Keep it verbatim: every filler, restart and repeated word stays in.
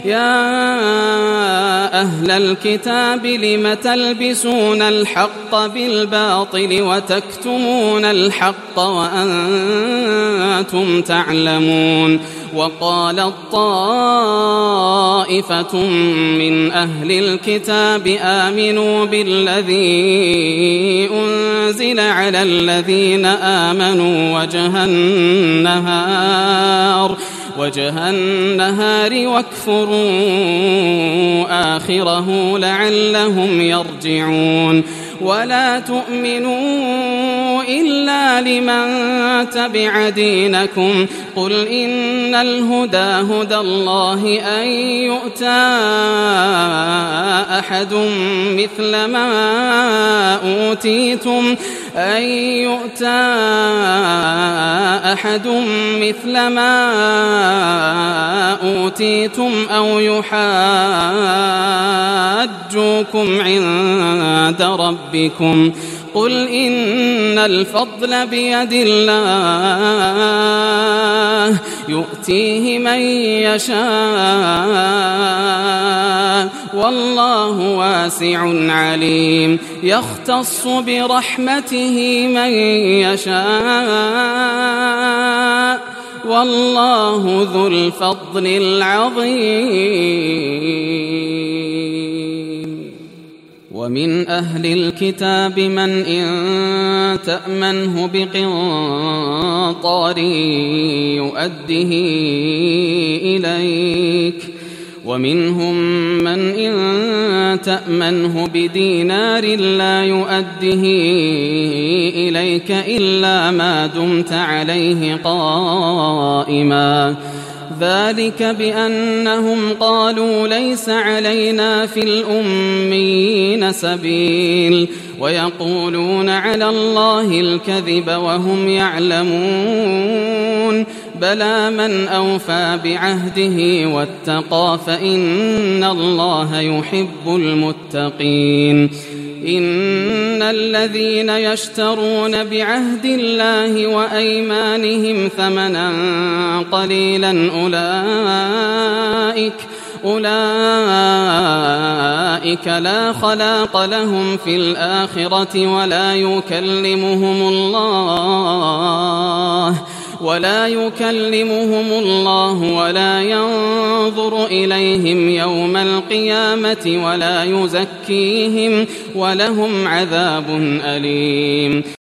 يا أهل الكتاب لم تلبسون الحق بالباطل وتكتمون الحق وأنتم تعلمون. وقالت طائفة من أهل الكتاب آمنوا بالذي أنزل على الذين آمنوا وجه النهار وجه النهار واكفروا آخره لعلهم يرجعون. ولا تؤمنوا إلا لمن تبع دينكم قل إن الهدى هدى الله أن يؤتى أحد مثل ما أوتيتم أن يؤتى أحد مثل ما أوتيتم أو يحاجوكم عند ربكم قل إن الفضل بيد الله يؤتيه من يشاء والله واسع عليم. يختص برحمته من يشاء والله ذو الفضل العظيم. ومن أهل الكتاب من إن تأمنه بقنطار يؤده إليك ومنهم من إن تأمنه بدينار لا يؤده إليك إلا ما دمت عليه قائما ذلك بأنهم قالوا ليس علينا في الأميين سبيل ويقولون على الله الكذب وهم يعلمون. بلى من أوفى بعهده واتقى فإن الله يحب المتقين. إن الذين يشترون بعهد الله وأيمانهم ثمنا قليلا أولئك أولئك لا خلاق لهم في الآخرة ولا يكلمهم الله ولا يكلمهم الله ولا ينظر إليهم يوم القيامة ولا يزكيهم ولهم عذاب أليم.